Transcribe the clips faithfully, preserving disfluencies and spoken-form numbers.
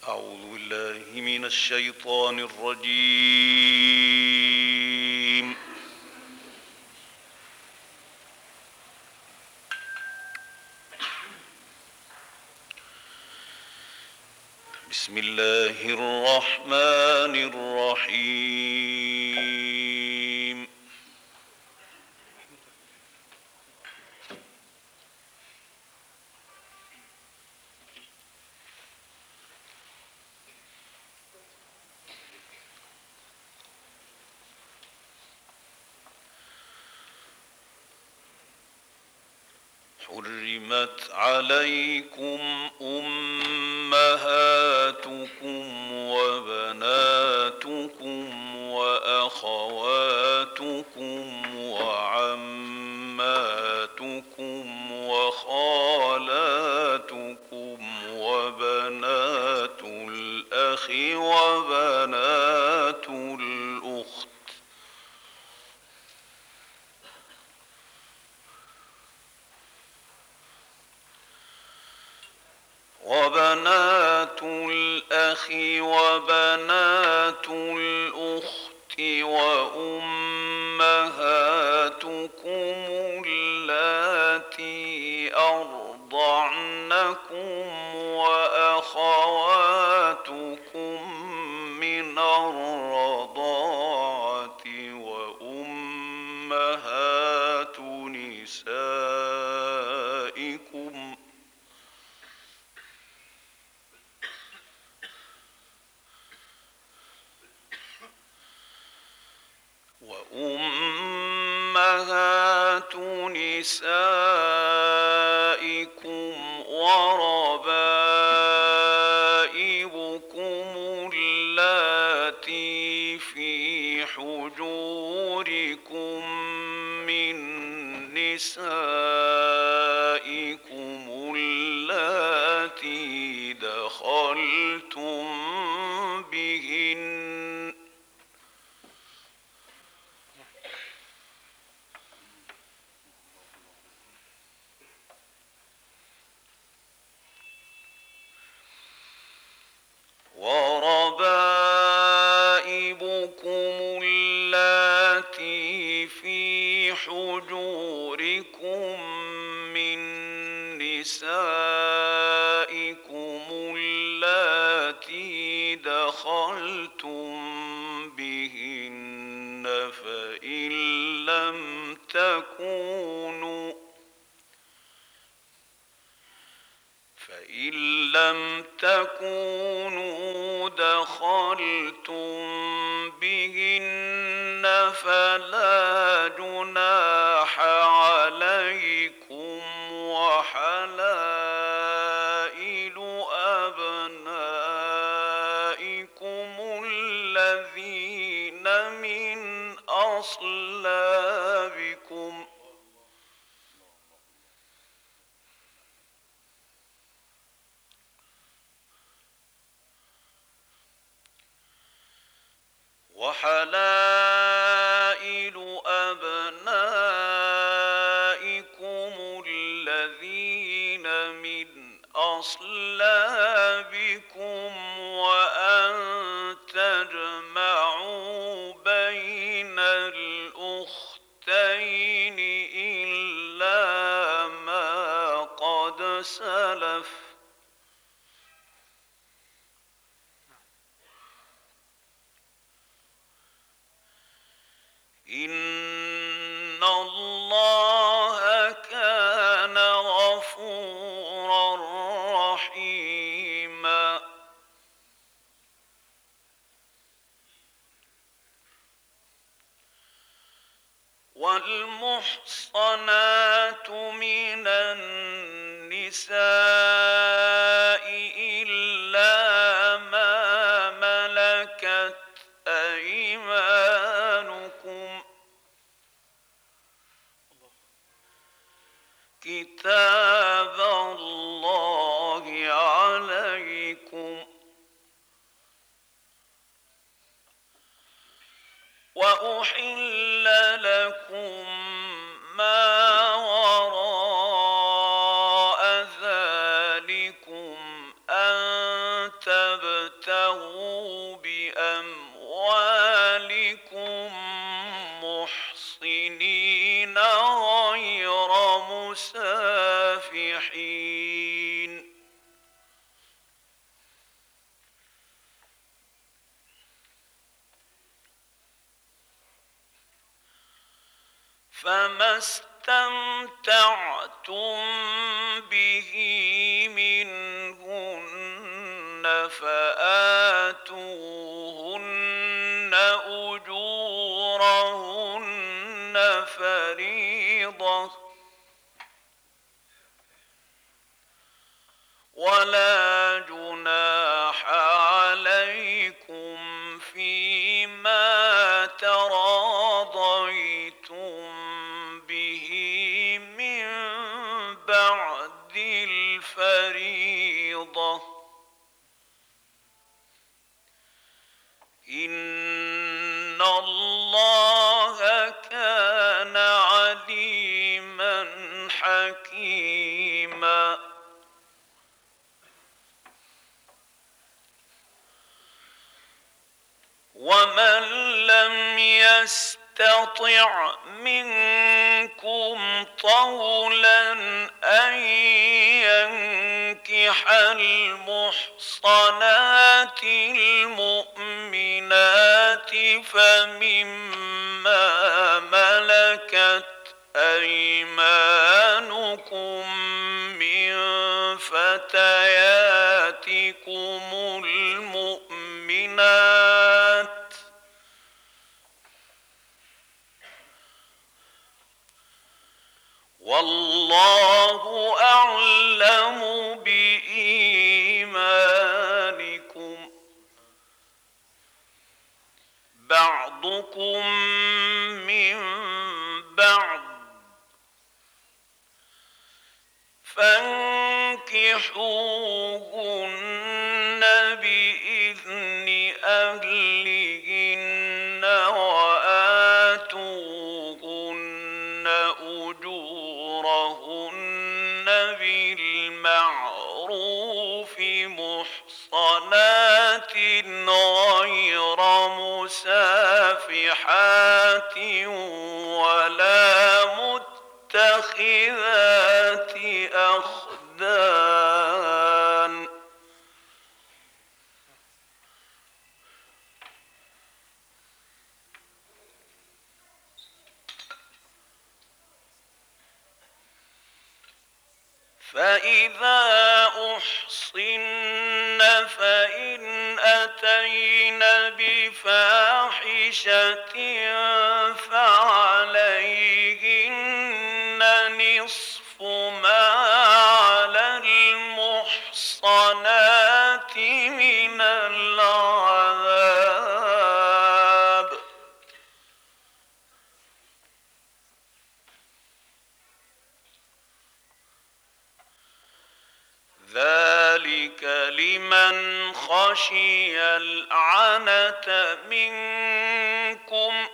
أعوذ بالله من الشيطان الرجيم. بسم الله الرحمن الرحيم. حرمت عليكم أمهاتكم وبناتكم وأخواتكم وعماتكم وخالاتكم وبنات الأخ وبنات الأخت وبنات الأخ وبنات الأخت وأمهاتكم اللاتي أرضعنكم وأخواتكم من الرضاعة وأمهات نسائكم وأمهات نسائكم وربائبكم اللاتي في حجوركم من نسائكم اللاتي دخلتم بهن وربائبكم اللاتي في حجوركم من نسائكم اللاتي دخلتم بهن فإن لم تكونوا فإن لم تكونوا دخلتم بهن فلا جناح عليكم وحلائل أبنائكم الذين من أصلابكم وحلائل أبنائكم الذين من أصلابكم وأن تجمعوا بين الأختين إلا ما قد سلف إن الله كان غفورا رحيما. والمحصنات من النساء إلا ما ملكت أيمانكم كتاب الله عليكم وأحل لكم ما وراء ذلكم أن تبتغوا بأموالكم محصنين غير مسافحين فما استمتعتم به منهن فآتوهن أجورهن فريضة ولا جناح عليكم فيما تراضيتم به من بعد الفريضة إن الله كان عليما حكيما ومن لم يستطع منكم طولا أن ينكح المحصنات المؤمنات فمما ملكت أيمانكم من فتياتكم المؤمنات والله أعلم بإيمانكم بعضكم من بعض فانكحوهن بإذن أهلهن وآتوهن أجورهن بالمعروف محصنات غير مسافحات ولا متخذات أخدان فإذا أحصن فإن أتين بفاحشة فعليهن نصف ما على المحصنات من العذاب ذلك لمن خشي العنة منكم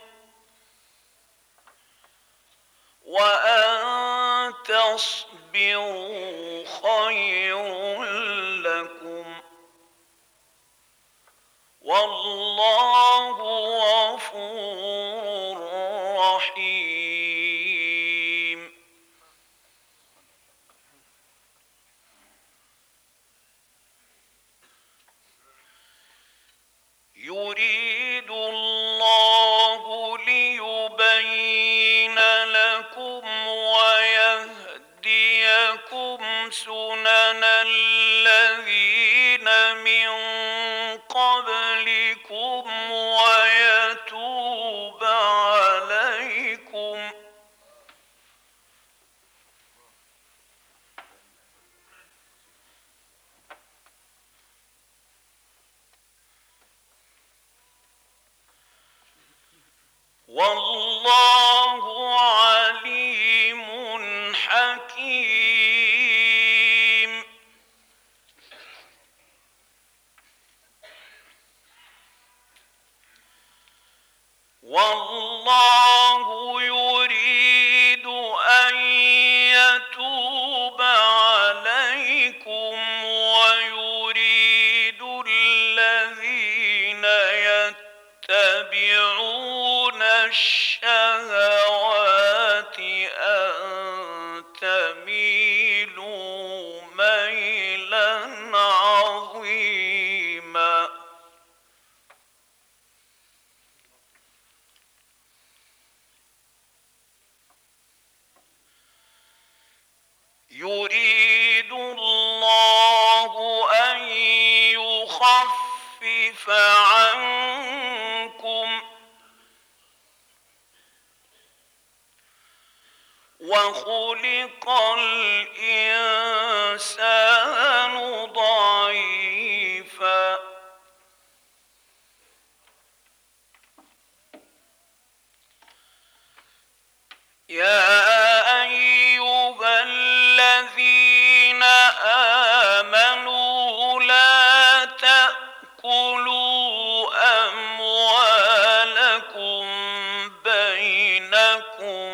وأن تصبروا خير لكم والله غفور رحيم يريد الله ليبين لكم ويهديكم سنن الذين من قبلكم ويتوب عليكم والله عليم حكيم والله يريد أن يتوب عليكم ويريد خُفِّفَ عَنكُمْ وَخُلِقَ الْإِنسَانُ ضَعِيفًا يَا أَيُّهَا الَّذِينَ آمَنُوا لَا تَأْكُلُوا أَمْوَالَكُمْ بَيْنَكُمْ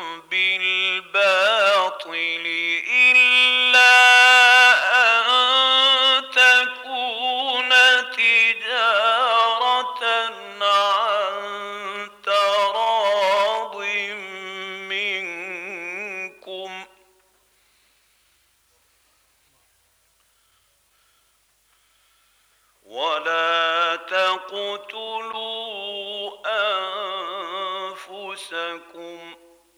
بِالْبَاطِلِ إِلَّا أَن تَكُونَ تِجَارَةً عَن تَرَاضٍ مِّنكُمْ وَلَا تَقْتُلُوا أَنفُسَكُمْ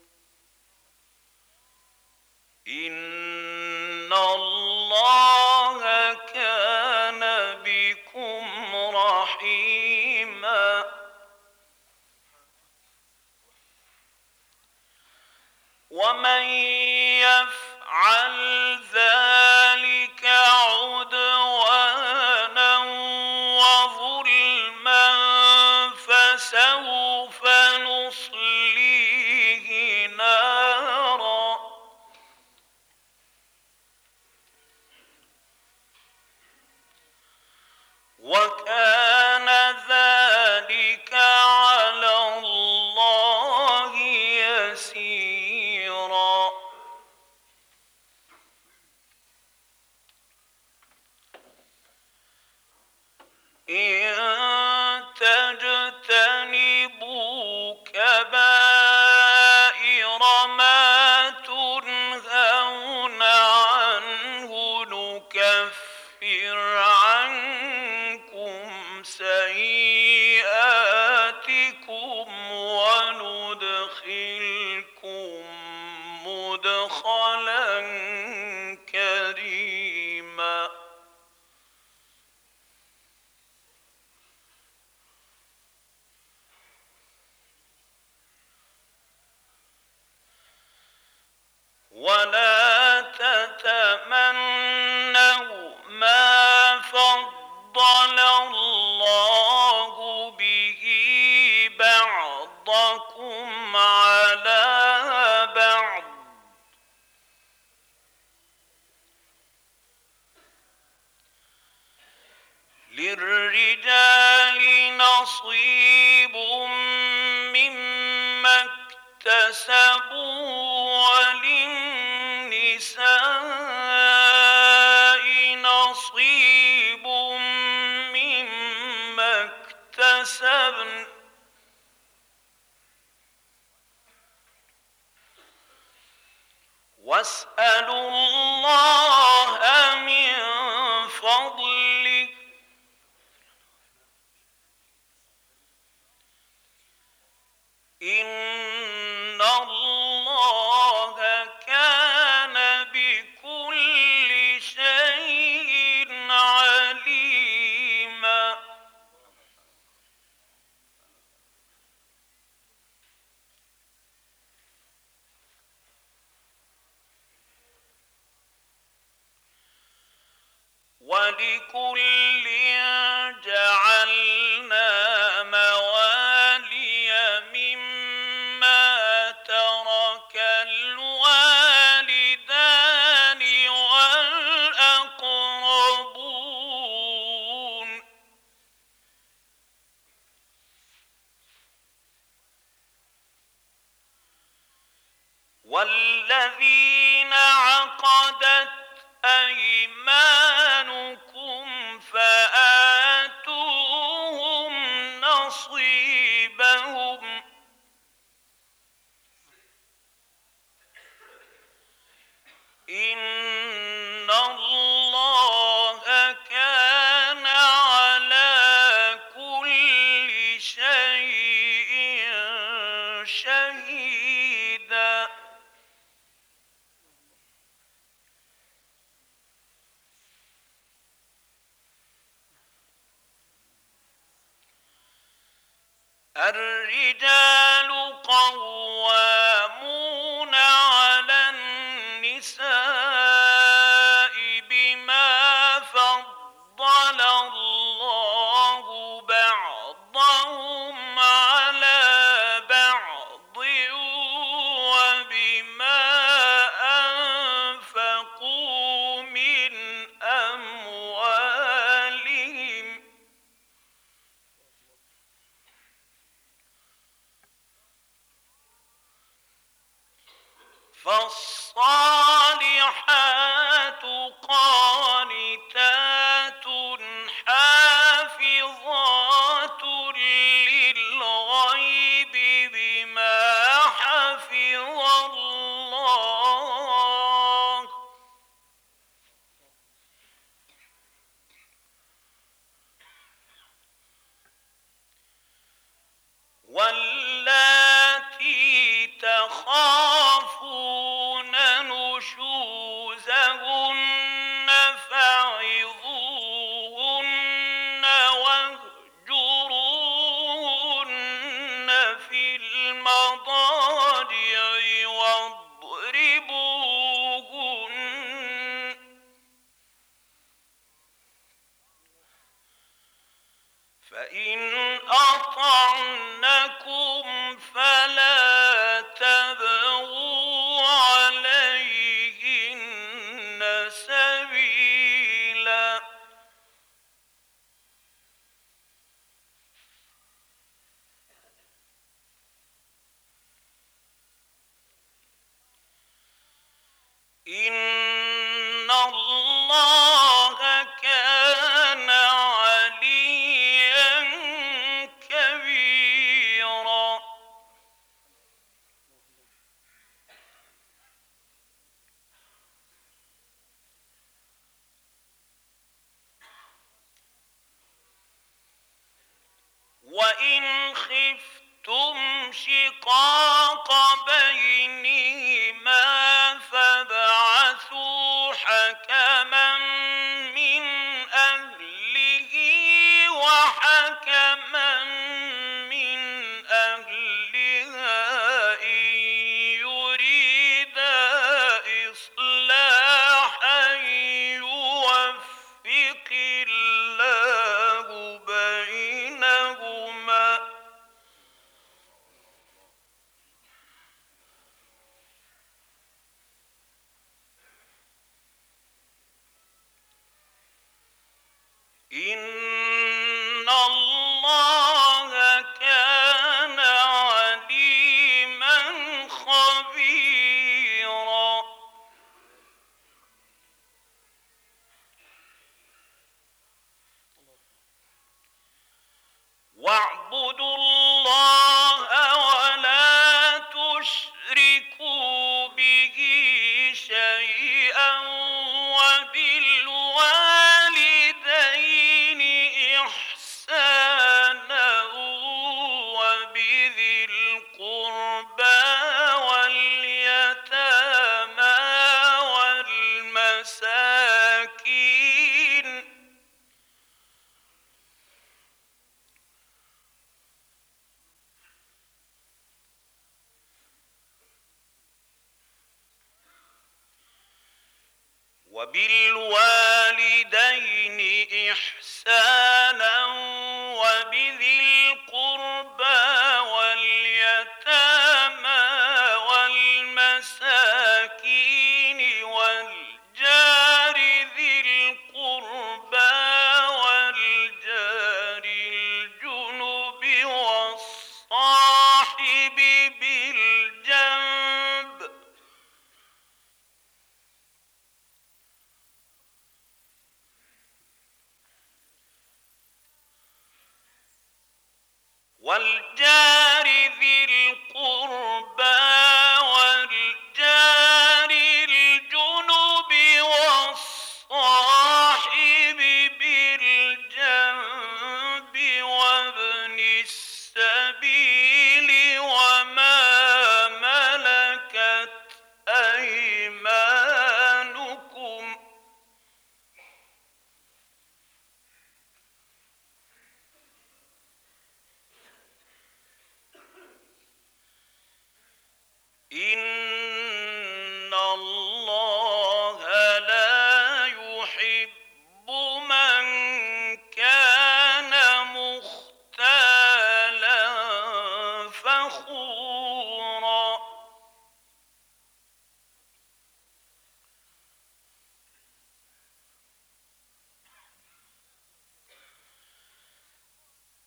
إِنَّ اللَّهَ كَانَ بِكُمْ رَحِيمًا وَمَن يَفْعَلْ ذَلِكَ عُدْوَانًا وَظُلْمًا فَسَوْفَ نُصْلِيهِ نَارًا وَكَانَ ذَلِكَ عَلَى اللَّهِ يَسِيرًا إِن تَجْتَنِبُوا كَبَائِرَ مَا تُنْهَوْنَ عَنْهُ نُكَفِّرْ عَنكُمْ سَيِّئَاتِكُمْ وَنُدْخِلْكُم مُّدْخَلًا كَرِيمًا وَلَا تَتَمَنَّوْا مَا فَضَّلَ اللَّهُ بِهِ بَعْضَكُمْ عَلَىٰ بَعْضٍ ۚ لِلرِّجَالِ نَصِيبٌ مِّمَّا اكْتَسَبُوا وَلِلنِّسَاءِ نَصِيبٌ مِّمَّا اكْتَسَبْنَ ۚ وَاسْأَلُوا اللَّهَ مِن فَضْلِهِ ۗ إِنَّ اللَّهَ كَانَ بِكُلِّ شَيْءٍ عَلِيمًا وَلِكُلٍّ جَعَلْنَا مَوَالِيَ مِمَّا تَرَكَ الْوَالِدَانِ وَالْأَقْرَبُونَ ۚ وَالَّذِينَ عَقَدَتْ أَيْمَانُكُمْ الرجال قوامون على النساء بما فضل الله بعضهم على بعض وبما أنفقوا من أموالهم. فالصالحات قانتات حافظات للغيب بما حفظ الله. واللاتي تخافون نشوزهن فعظوهن واهجروهن في المضاجع واضربوهن، فإن أطعنكم فلا تبغوا عليهن سبيلا. إن الله كان عليا كبيرا. وإن خفتم شقاق بينهما فابعثوا حكما من أهله وحكما من أهلها إن يريدا إصلاحا يوفق الله بينهما، إن الله كان عليما خبيرا. واعبدوا الله ولا تشركوا به شيئا وبالوالدين إحسانا وبذي القربى واليتامى والمساكين وبالوالدين إحسانا وبذي القربى واليتامى والمساكين والجار ذي القربى والجار الجنب والصاحب بالجنب والجار ذي القربى والجار الجنب والصاحب بالجنب وابن السبيل وما ملكت أيمانكم.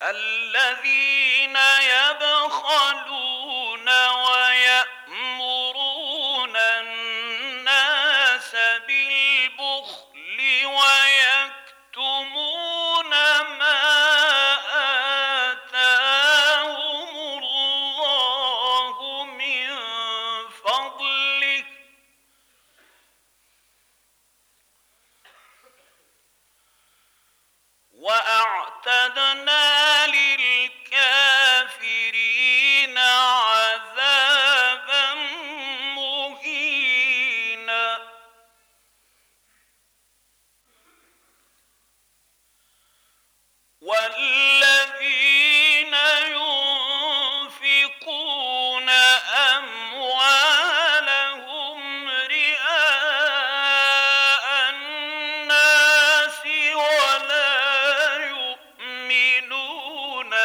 الذين يبخلون ويأمرون الناس بالبخل ويكتمون ما آتاهم الله من فضله وأعتدنا للكافرين عذابا مهينا. والذين ينفقون أموالهم رئاء الناس ولا يؤمنون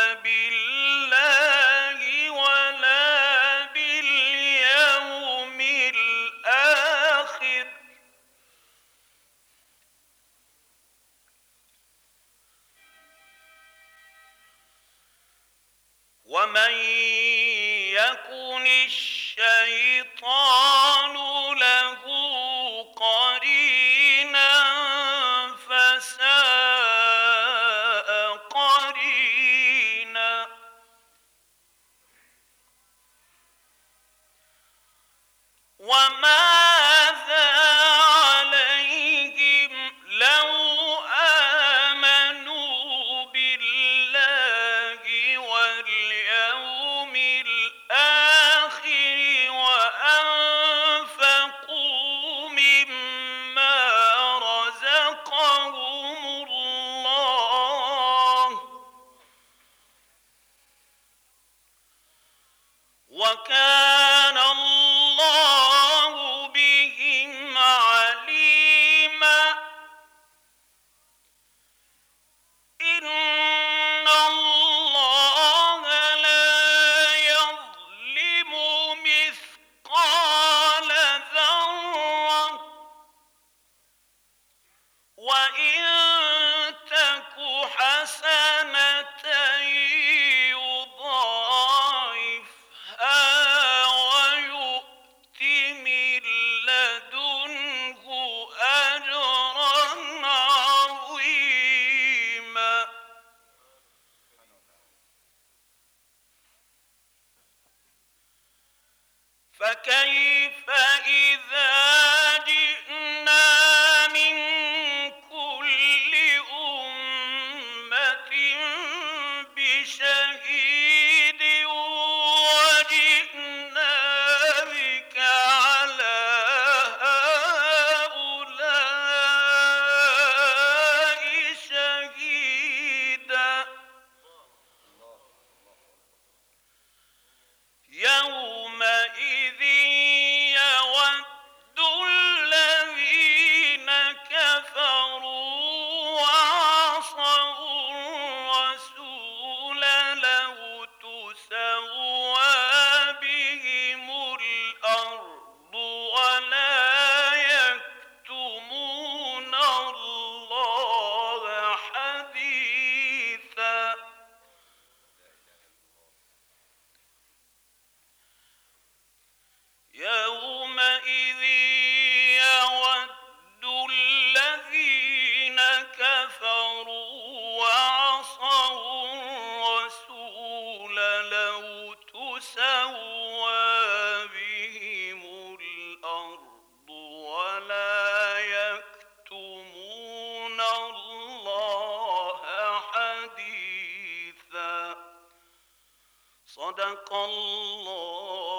بالله ولا باليوم الآخر ومن يكن الشيطان له قرينا فساء قرينا. وماذا عليهم لو آمنوا بالله واليوم الآخر وأنفقوا مما رزقهم الله وكان الله بهم عليما. إن الله لا يظلم مثقال ذرة وإن تك حسنة يضاعفها ويؤت من لدنه أجرا عظيما. فكيف إذا جئنا من كل أمة بشهيد وجئنا بك على هؤلاء شهيدا. يومئذ يود الذين كفروا وعصوا الرسول لو تسوى بهم الأرض ولا يكتمون الله حديثا. يومئذ يود الذين كفروا وعصوا الرسول لو تسوى بهم الأرض ولا يكتمون الله حديثا. صدق الله